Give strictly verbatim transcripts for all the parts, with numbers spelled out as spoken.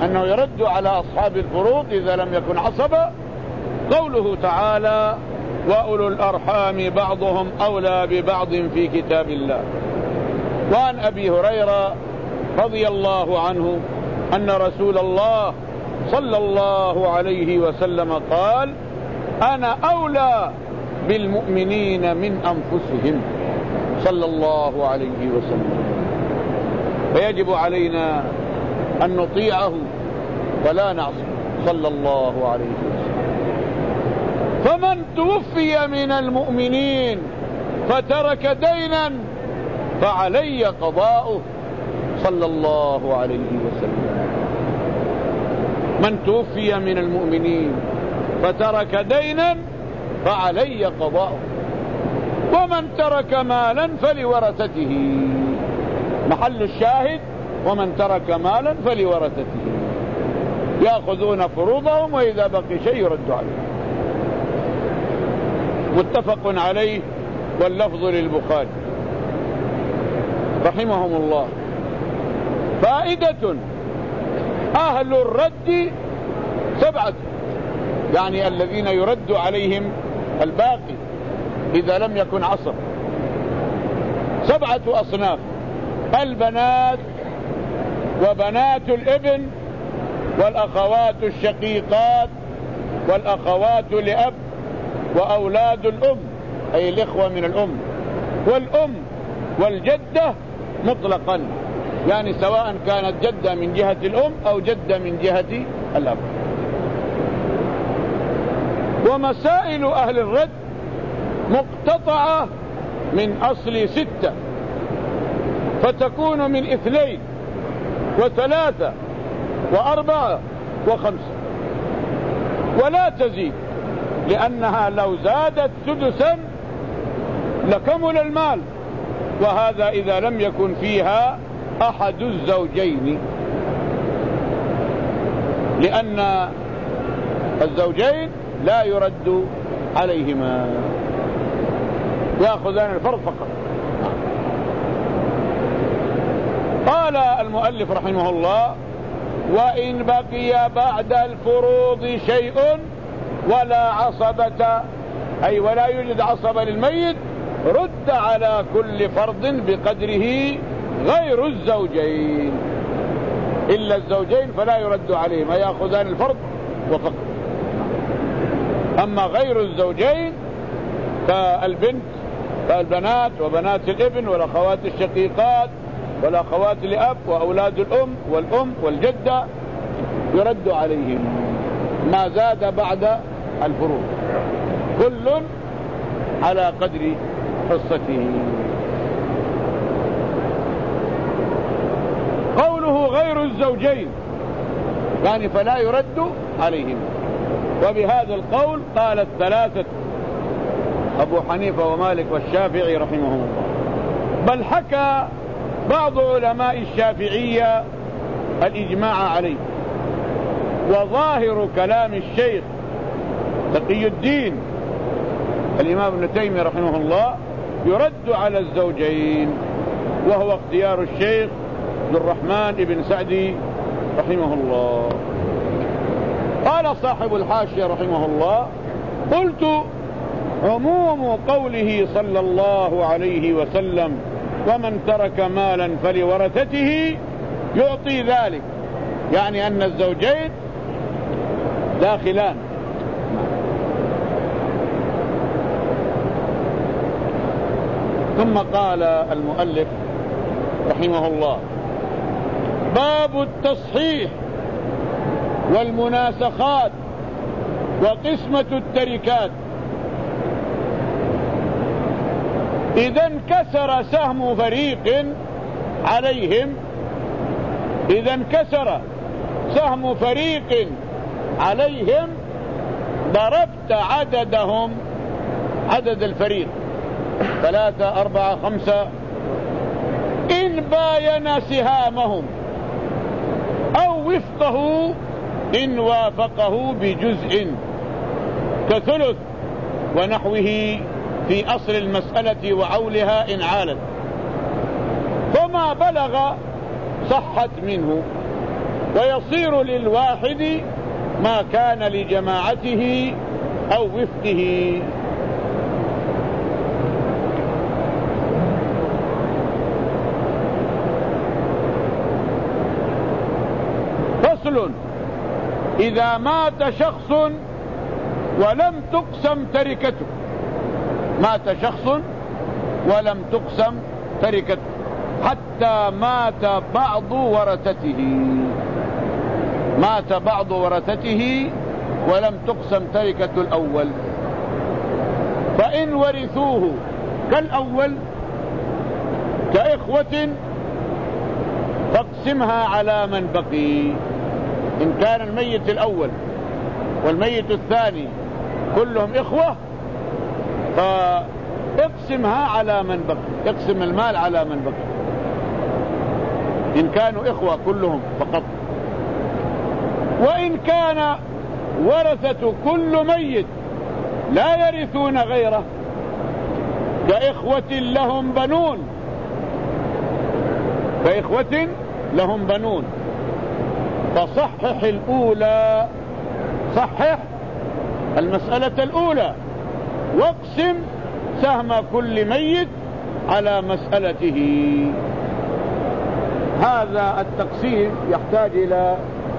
أنه يرد على أصحاب الفروض إذا لم يكن عصبا قوله تعالى وأولو الأرحام بعضهم أولى ببعض في كتاب الله. وعن أبي هريرة رضي الله عنه أن رسول الله صلى الله عليه وسلم قال أنا أولى بالمؤمنين من أنفسهم صلى الله عليه وسلم. فيجب علينا أن نطيعه ولا نعصيه صلى الله عليه وسلم. فمن توفي من المؤمنين فترك دينا فعلي قضاؤه صلى الله عليه وسلم. من توفي من المؤمنين فترك دينا فعلي قضاؤه ومن ترك مالا فلورثته. محل الشاهد ومن ترك مالا فلورثته يأخذون فروضهم وإذا بقي شيء يرد عليه. متفق عليه واللفظ للبخاري رحمهم الله. فائدة أهل الرد سبعة، يعني الذين يرد عليهم الباقي إذا لم يكن عصر سبعة أصناف: البنات وبنات الابن والأخوات الشقيقات والأخوات لأب وأولاد الأم أي الإخوة من الأم والأم والجدة مطلقا، يعني سواء كانت جدة من جهة الأم أو جدة من جهة الأب. ومسائل أهل الرد مقتطعة من أصل ستة فتكون من اثنين وثلاثة وأربعة وخمسة ولا تزيد، لأنها لو زادت سدسا لكمل المال، وهذا إذا لم يكن فيها أحد الزوجين، لأن الزوجين لا يرد عليهما يأخذان الفرض فقط. قال المؤلف رحمه الله وإن بقي بعد الفروض شيء ولا عصبة أي ولا يوجد عصبة للميت رد على كل فرض بقدره غير الزوجين، إلا الزوجين فلا يرد عليهم يأخذان الفرض وفقط. أما غير الزوجين فالبنت فالبنات وبنات الابن والأخوات الشقيقات والأخوات لأب وأولاد الأم والأم والجدة يرد عليهم ما زاد بعد الفروض، كل على قدر حصته. قوله غير الزوجين يعني فلا يرد عليهم. وبهذا القول قال الثلاثة أبو حنيفة ومالك والشافعي رحمهم الله. بل حكى بعض علماء الشافعية الإجماع عليه، وظاهر كلام الشيخ تقي الدين الإمام ابن تيمية رحمه الله يرد على الزوجين، وهو اختيار الشيخ عبد الرحمن بن سعدي رحمه الله. قال صاحب الحاشية رحمه الله قلت عموم قوله صلى الله عليه وسلم ومن ترك مالا فلورثته يعطي ذلك، يعني أن الزوجين داخلان. ثم قال المؤلف رحمه الله باب التصحيح والمناسخات وقسمة التركات. إذا انكسر سهم فريق عليهم إذا انكسر سهم فريق عليهم ضربت عددهم عدد الفريق ثلاثة أربعة خمسة إن باين سهامهم أو وفقه إن وافقه بجزء كثلث ونحوه في أصل المسألة وعولها إن عالت، فما بلغ صحت منه ويصير للواحد ما كان لجماعته أو وفقه. فصل: إذا مات شخص ولم تقسم تركته. مات شخص ولم تقسم تركته حتى مات بعض ورثته. مات بعض ورثته ولم تقسم تركة الأول، فإن ورثوه كالأول كإخوة فاقسمها على من بقي. إن كان الميت الأول والميت الثاني كلهم إخوة فاقسمها على من بقي، اقسم المال على من بقي إن كانوا إخوة كلهم فقط. وإن كان ورثة كل ميت لا يرثون غيره كإخوة لهم بنون، كإخوة لهم بنون، فصحح الأولى، صحح المسألة الأولى واقسم سهم كل ميت على مسألته. هذا التقسيم يحتاج إلى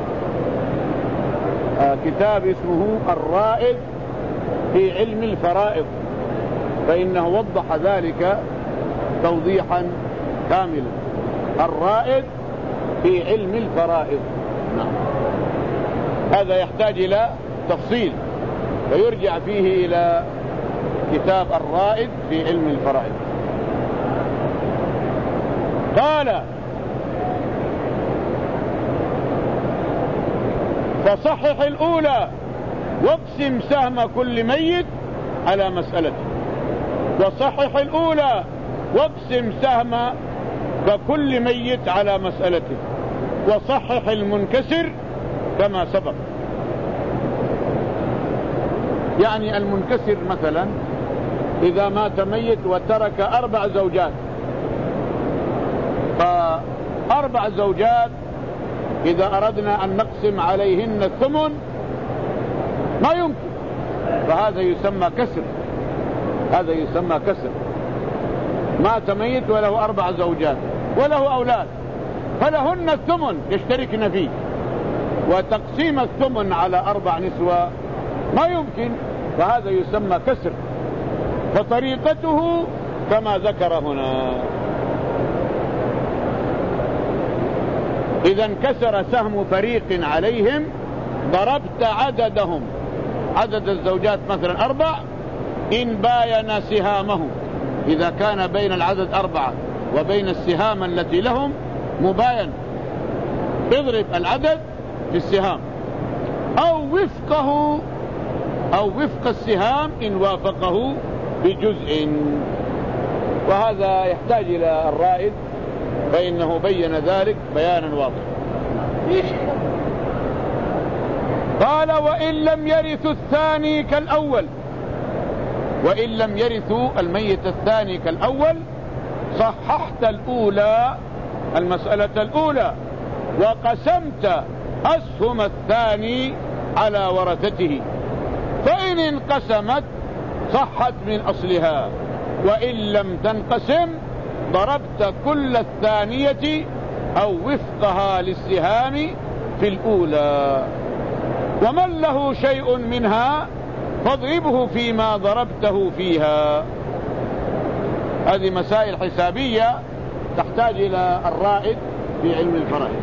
كتاب اسمه الرائد في علم الفرائض، فإنه وضح ذلك توضيحا كاملا. الرائد في علم الفرائض، نعم. هذا يحتاج إلى تفصيل فيرجع فيه إلى كتاب الرائد في علم الفرائض. قال: فصحح الأولى واقسم سهم كل ميت على مسألته. وصحح الأولى واقسم سهم ككل ميت على مسألته. وصحح المنكسر كما سبق. يعني المنكسر مثلا إذا مات ميت وترك أربع زوجات، فأربع زوجات إذا أردنا أن نقسم عليهن الثمن ما يمكن، فهذا يسمى كسر. هذا يسمى كسر. مات ميت وله أربع زوجات وله أولاد فلهن الثمن يشتركن فيه، وتقسيم الثمن على أربع نسوة ما يمكن، فهذا يسمى كسر. فطريقته كما ذكر هنا: إذا انكسر سهم فريق عليهم ضربت عددهم، عدد الزوجات مثلا أربع، إن باين سهامه، إذا كان بين العدد أربعة وبين السهام التي لهم مباين، اضرب العدد في السهام، أو وفقه، أو وفق السهام إن وافقه بجزء. وهذا يحتاج إلى الرائد فإنه بين ذلك بيانا واضحا. قال: وإن لم يرثوا الثاني كالأول. وإن لم يرثوا الميت الثاني كالأول صححت الأولى، المسألة الأولى، وقسمت أسهم الثاني على ورثته، فإن انقسمت صحت من أصلها، وإن لم تنقسم ضربت كل الثانية أو وفقها للسهام في الأولى. ومن له شيء منها فاضربه فيما ضربته فيها. هذه مسائل حسابية تحتاج إلى الرائد في علم الفرائض.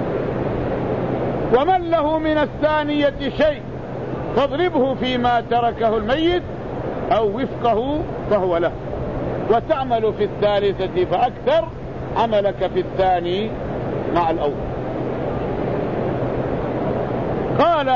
ومن له من الثانية شيء فاضربه فيما تركه الميت أو وفقه فهو له، وتعمل في الثالثة فأكثر عملك في الثاني مع الأول. قال: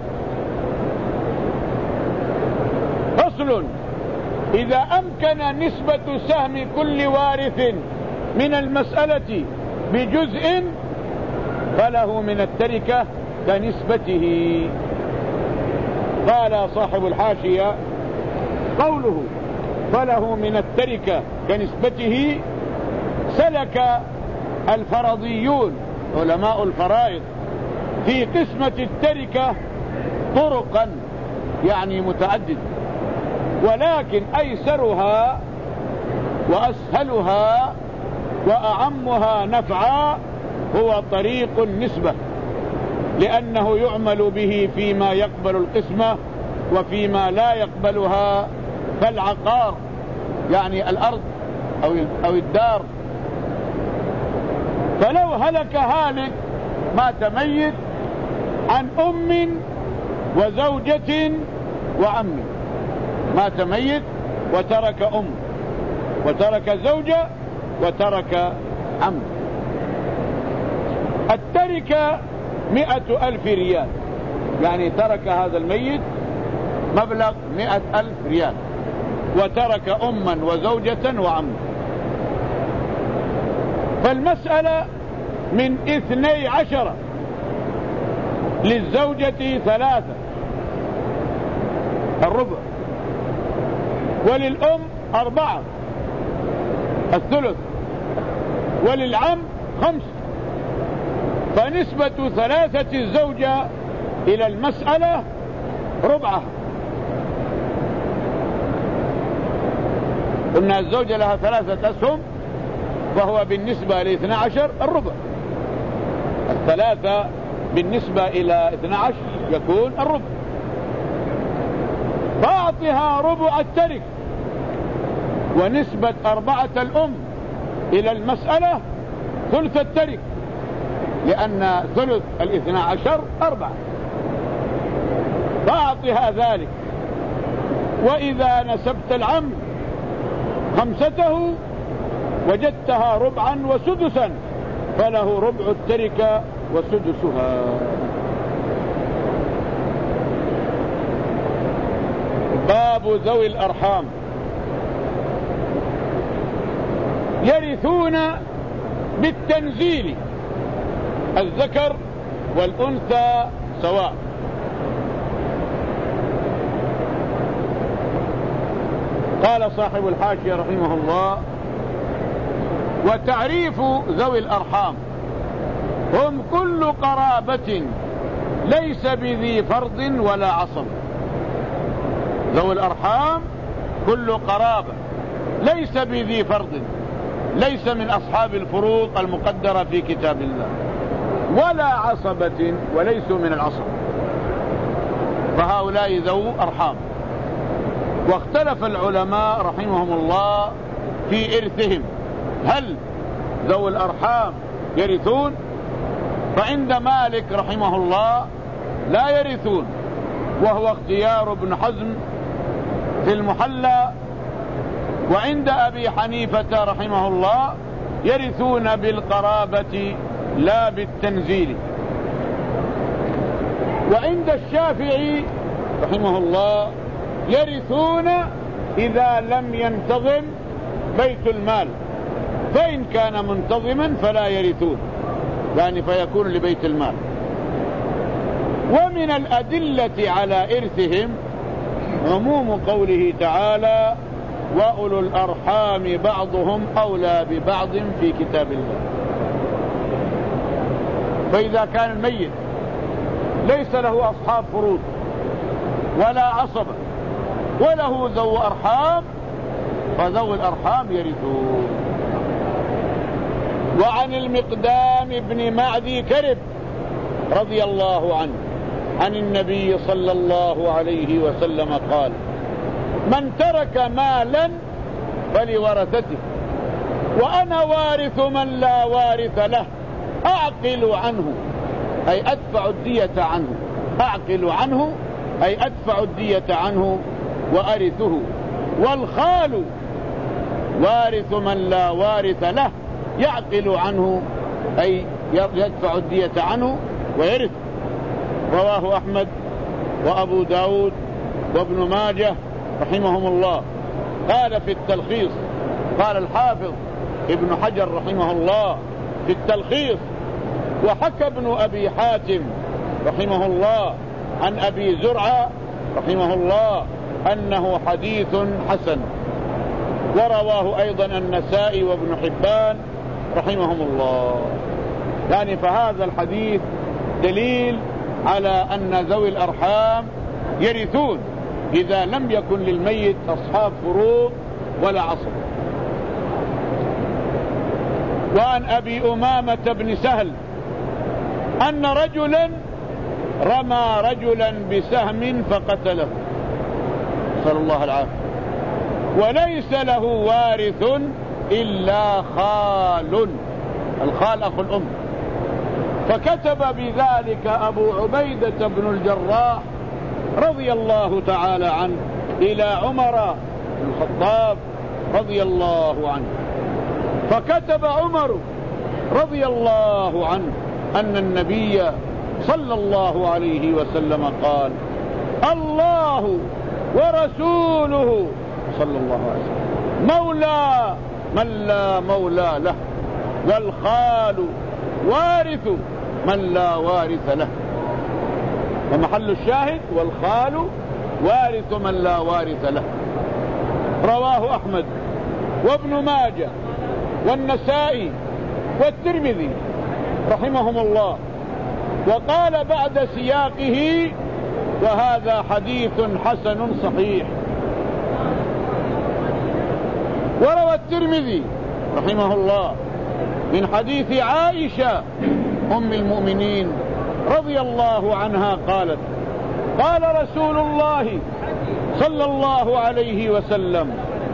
فصل: إذا أمكن نسبة سهم كل وارث من المسألة بجزء فله من التركة كنسبته. قال صاحب الحاشية: قوله فله من التركة كنسبته سلك الفرضيون علماء الفرائض في قسمة التركة طرقا يعني متعددة، ولكن أيسرها وأسهلها وأعمها نفعا هو طريق النسبة، لأنه يعمل به فيما يقبل القسمة وفيما لا يقبلها، كالعقار يعني الأرض أو الدار. فلو هلك هالك مات ميت عن أم وزوجة وعم، مات ميت وترك أم وترك زوجة وترك عم، التركة مئة ألف ريال، يعني ترك هذا الميت مبلغ مئة ألف ريال وترك أما وزوجة وعم. فالمسألة من اثني عشر، للزوجة ثلاثة الربع، وللأم أربعة الثلث، وللعم خمس. فنسبة ثلاثة الزوجة إلى المسألة ربعها. قلنا الزوجة لها ثلاثة أسهم، فهو بالنسبة لاثنى عشر الربع، الثلاثة بالنسبة إلى اثنى عشر يكون الربع. فأعطها ربع الترك، ونسبة أربعة الأم إلى المسألة ثلث الترك، لأن ثلث الاثنى عشر أربعة، فأعطها ذلك. وإذا نسبت العم خمسته وجدتها ربعا وسدسا، فله ربع التركة وسدسها. باب ذوي الأرحام. يرثون بالتنزيل، الذكر والأنثى سواء. قال صاحب الحاشية رحمه الله: وتعريف ذوي الأرحام هم كل قرابة ليس بذي فرض ولا عصب. ذوي الأرحام كل قرابة ليس بذي فرض، ليس من أصحاب الفروض المقدرة في كتاب الله، ولا عصبة، وليسوا من العصب، فهؤلاء ذو أرحام. واختلف العلماء رحمهم الله في إرثهم، هل ذو الأرحام يرثون؟ فعند مالك رحمه الله لا يرثون، وهو اختيار ابن حزم في المحلى. وعند أبي حنيفة رحمه الله يرثون بالقرابة لا بالتنزيل. وعند الشافعي رحمه الله يرثون إذا لم ينتظم بيت المال، فإن كان منتظما فلا يرثون، يعني فيكون لبيت المال. ومن الأدلة على إرثهم عموم قوله تعالى: وأولو الأرحام بعضهم أولى ببعض في كتاب الله. فإذا كان الميت ليس له أصحاب فروض ولا عصبة وله ذو أرحام، فذو الأرحام يرثون. وعن المقدام بن معدي كرب رضي الله عنه عن النبي صلى الله عليه وسلم قال: من ترك مالا فلورثته، وأنا وارث من لا وارث له، أعقل عنه أي أدفع الدية عنه، أعقل عنه أي أدفع الدية عنه وأرثه. والخال وارث من لا وارث له، يعقل عنه أي يدفع الدية عنه ويرث. رواه أحمد وأبو داود وابن ماجه رحمهم الله. قال في التلخيص، قال الحافظ ابن حجر رحمه الله في التلخيص: وحكى ابن أبي حاتم رحمه الله عن أبي زرعة رحمه الله أنه حديث حسن. ورواه أيضا النسائي وابن حبان رحمهم الله. يعني فهذا الحديث دليل على أن ذوي الأرحام يرثون إذا لم يكن للميت أصحاب فروض ولا عصب. وعن أبي أمامة بن سهل أن رجلا رمى رجلا بسهم فقتله، صلى الله العافية، وليس له وارث إلا خال، الخال أخو الأم. فكتب بذلك أبو عبيدة بن الجراح رضي الله تعالى عنه إلى عمر بن الخطاب رضي الله عنه، فكتب عمر رضي الله عنه أن النبي صلى الله عليه وسلم قال: الله ورسوله صلى الله عليه وسلم مولى من لا مولى له، والخال وارث من لا وارث له. ومحل الشاهد: والخال وارث من لا وارث له. رواه أحمد وابن ماجه والنسائي والترمذي رحمهم الله. وقال بعد سياقه: وهذا حديث حسن صحيح. وروى الترمذي رحمه الله من حديث عائشة أم المؤمنين رضي الله عنها قالت: قال رسول الله صلى الله عليه وسلم: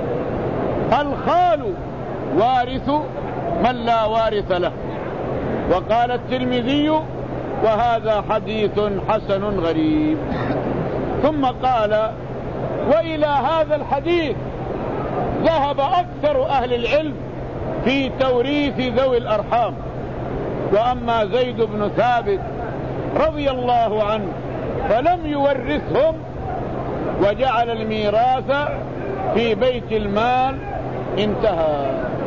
الخال وارث من لا وارث له. وقال الترمذي: وهذا حديث حسن غريب. ثم قال: وإلى هذا الحديث ذهب أكثر أهل العلم في توريث ذوي الأرحام. وأما زيد بن ثابت رضي الله عنه فلم يورثهم، وجعل الميراث في بيت المال. انتهى.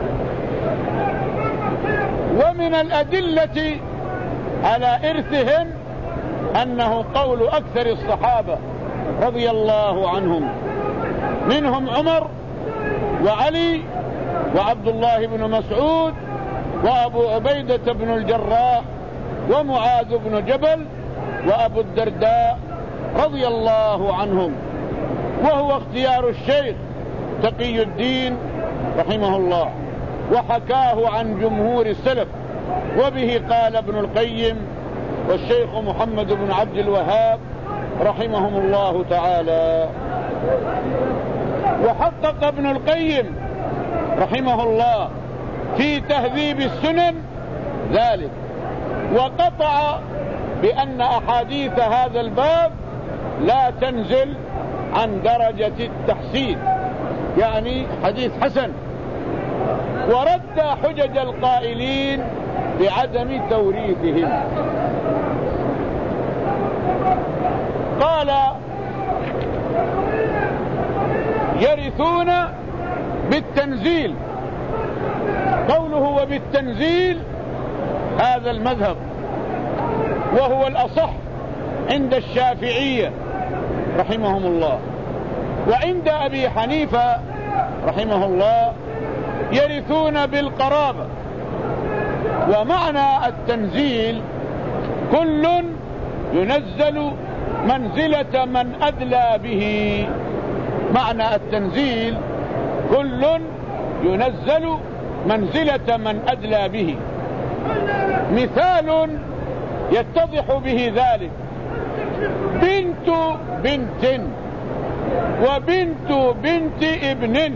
ومن الأدلة على إرثهم أنه قول أكثر الصحابة رضي الله عنهم، منهم عمر وعلي وعبد الله بن مسعود وأبو عبيدة بن الجراح ومعاذ بن جبل وأبو الدرداء رضي الله عنهم، وهو اختيار الشيخ تقي الدين رحمه الله، وحكاه عن جمهور السلف، وبه قال ابن القيم والشيخ محمد بن عبد الوهاب رحمهم الله تعالى. وحقق ابن القيم رحمه الله في تهذيب السنن ذلك، وقطع بأن أحاديث هذا الباب لا تنزل عن درجة التحسين، يعني حديث حسن، ورد حجج القائلين بعدم توريثهم. قال: يرثون بالتنزيل. قوله وبالتنزيل هذا المذهب، وهو الأصح عند الشافعية رحمهم الله. وعند أبي حنيفة رحمه الله يرثون بالقرابة. ومعنى التنزيل كل ينزل منزلة من أدلى به. معنى التنزيل كل ينزل منزلة من أدلى به. مثال يتضح به ذلك: بنت بنت وبنت بنت ابن.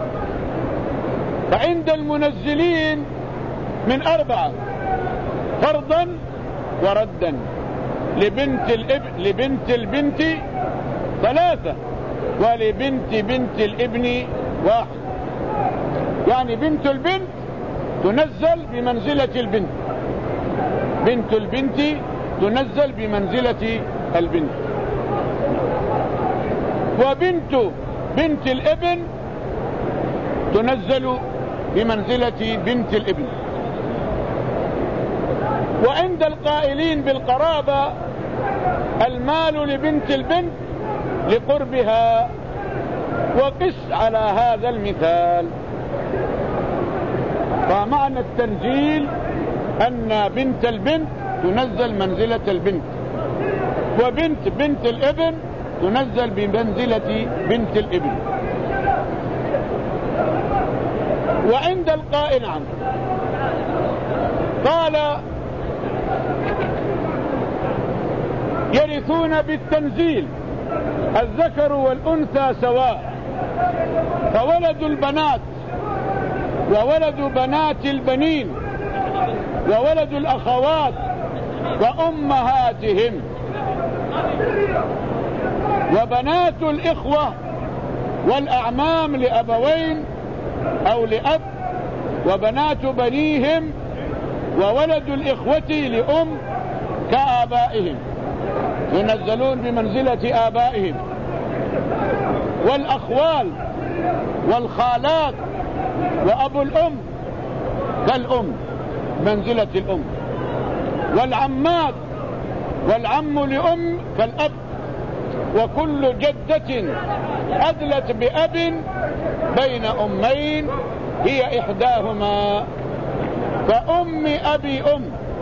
فعند المنزلين من أربعة: فرضا وردا. لبنت الابن لبنت البنت ثلاثة، ولبنت بنت الابن واحد. يعني بنت البنت تنزل بمنزلة البنت، بنت البنت تنزل بمنزلة البنت، وبنت بنت الابن تنزل بمنزلة بنت الابن. وعند القائلين بالقرابة المال لبنت البنت لقربها. وقس على هذا المثال. فمعنى التنزيل أن بنت البنت تنزل منزلة البنت، وبنت بنت الابن تنزل بمنزلة بنت الابن. وعند القائل عنه قال يرثون بالتنزيل الذكر والأنثى سواء، فولد البنات وولد بنات البنين وولد الأخوات وأمهاتهم، وبنات الإخوة والأعمام لأبوين أو لأب، وبنات بنيهم وولد الإخوة لأم كآبائهم ينزلون بمنزلة آبائهم، والأخوال والخالات وأبو الأم كالأم منزلة الأم، والعمات والعم لأم كالأب، وكل جدة أدلت بأب بين أمين هي إحداهما فأم أبي أم،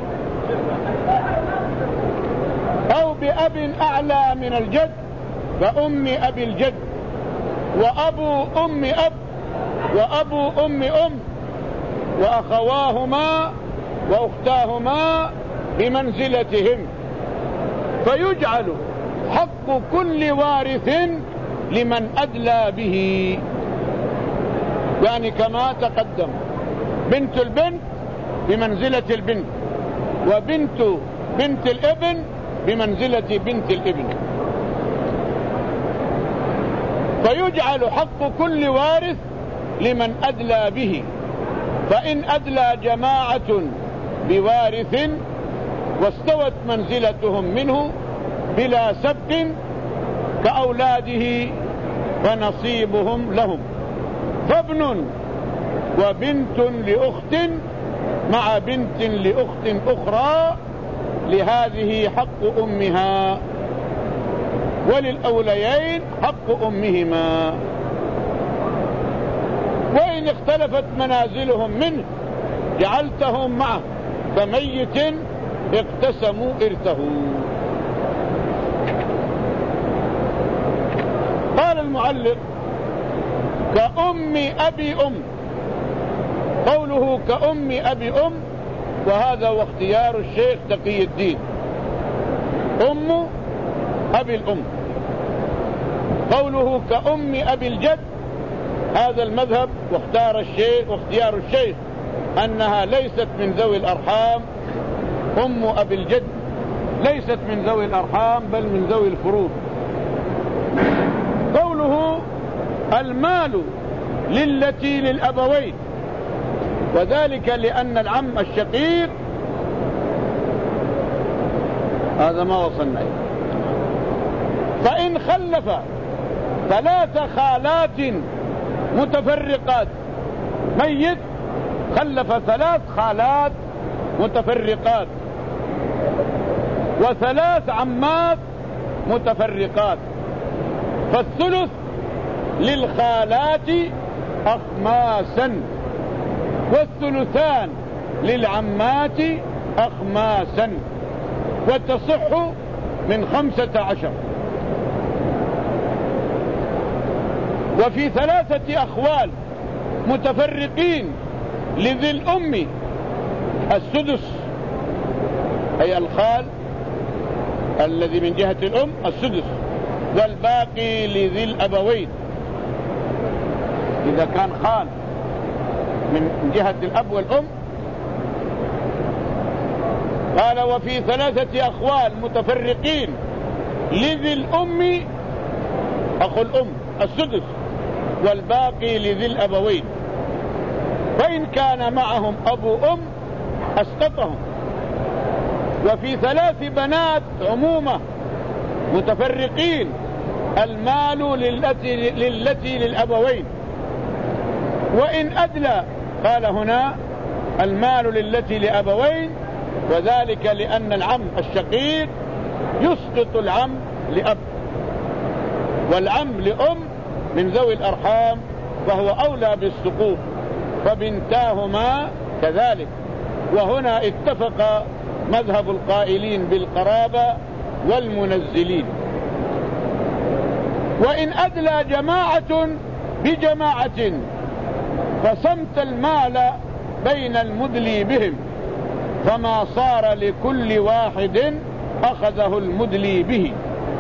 أو بأب أعلى من الجد فأم أبي الجد، وأبو أم أب وأبو أم أم، وأخواهما وأختاهما بمنزلتهم، فيجعل حق كل وارث لمن أدلى به. يعني كما تقدم بنت البنت بمنزلة البنت، وبنت بنت الابن بمنزلة بنت الابن، فيجعل حق كل وارث لمن أدلى به. فإن أدلى جماعة بوارث واستوت منزلتهم منه بلا سبق كأولاده فنصيبهم لهم، فابن وبنت لأخت مع بنت لأخت أخرى لهذه حق أمها، وللأوليين حق أمهما. وإن اختلفت منازلهم منه جعلتهم معه كميت اقتسموا إرثه. قال المعلق كأم أبي أم، قوله كأم أبي أم، وهذا واختيار الشيخ تقي الدين، أم أبي الأم. قوله كأم أبي الجد هذا المذهب، واختار الشيخ واختيار الشيخ أنها ليست من ذوي الأرحام، أم أبي الجد ليست من ذوي الأرحام بل من ذوي الفروض. قوله المال للتي للأبوين، وذلك لأن العم الشقيق، هذا ما وصلنا إليه، فإن خلف ثلاث خالات متفرقات، ميت خلف ثلاث خالات متفرقات وثلاث عمات متفرقات، فالثلث للخالات أخماسا والثلثان للعمات أخماسا، وتصح من خمسة عشر. وفي ثلاثة أخوال متفرقين لذي الأم السدس، أي الخال الذي من جهة الأم السدس، والباقي لذي الأبوين إذا كان خال من جهة الأب والأم. قال وفي ثلاثة أخوال متفرقين لذي الأم أخو الأم السدس، والباقي لذي الأبوين، فإن كان معهم أبو أم أسقطهم. وفي ثلاث بنات عمومة متفرقين المال للتي, للتي للأبوين، وإن أدلى قال هنا المال للتي لأبوين، وذلك لأن العم الشقيق يسقط العم لأب، والعم لأم من ذوي الأرحام فهو أولى بالسقوط، فبنتاهما كذلك. وهنا اتفق مذهب القائلين بالقرابة والمنزلين. وإن أدلى جماعة بجماعة فصمت المال بين المدلي بهم، فما صار لكل واحد أخذه المدلي به.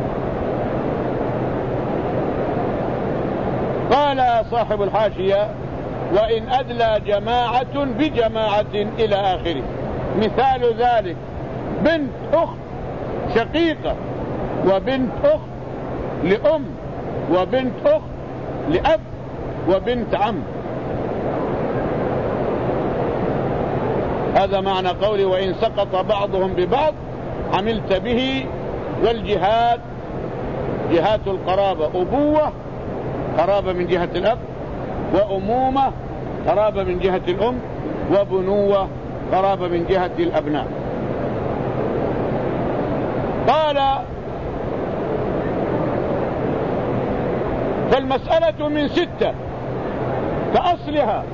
قال صاحب الحاشية: وإن أدلى جماعة بجماعة إلى آخره. مثال ذلك بنت أخت شقيقة، وبنت أخت لأم، وبنت أخت لأب، وبنت عم. هذا معنى قولي: وإن سقط بعضهم ببعض عملت به. والجهات جهات القرابة: أبوة قرابة من جهة الأب، وأمومة قرابة من جهة الأم، وبنوة قرابة من جهة الأبناء. قال: فالمسألة من ستة كأصلها،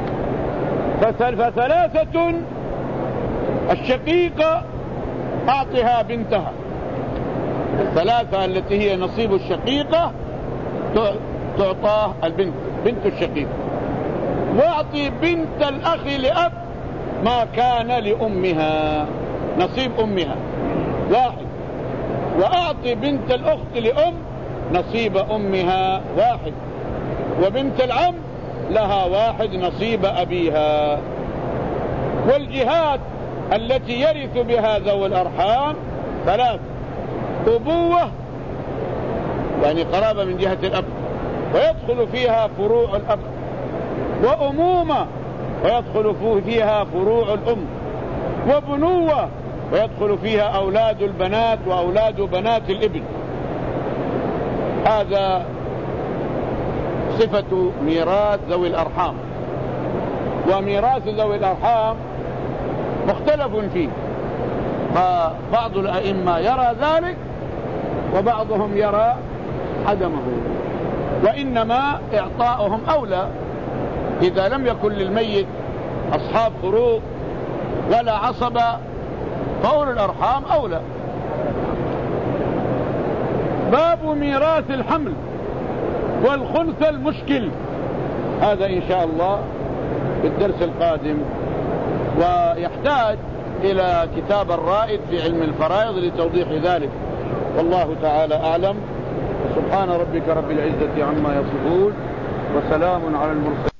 فثلاثة الشقيقة أعطها بنتها، الثلاثة التي هي نصيب الشقيقة تعطاه البنت، بنت الشقيق. واعطي بنت الأخ لأب ما كان لأمها، نصيب أمها واحد. وأعطي بنت الأخت لأم نصيب أمها واحد. وبنت العم لها واحد نصيب أبيها. والجهات التي يرث بها ذوي الأرحام ثلاث: أبوة يعني قرابة من جهة الأب ويدخل فيها فروع الأب، وأمومة ويدخل فيها فروع الأم، وبنوة ويدخل فيها أولاد البنات وأولاد بنات الابن. هذا صفة ميراث ذوي الأرحام. وميراث ذوي الأرحام مختلف فيه، فبعض الأئمة يرى ذلك وبعضهم يرى عدمه، وإنما إعطاؤهم أولى إذا لم يكن للميت أصحاب فروض ولا عصبة، فأولو الأرحام أولى. باب ميراث الحمل والخنثى المشكل، هذا إن شاء الله في الدرس القادم، ويحتاج إلى كتاب الرائد في علم الفرائض لتوضيح ذلك. والله تعالى أعلم. سبحان ربك رب العزة عما يصفون، وسلام على المرسلين.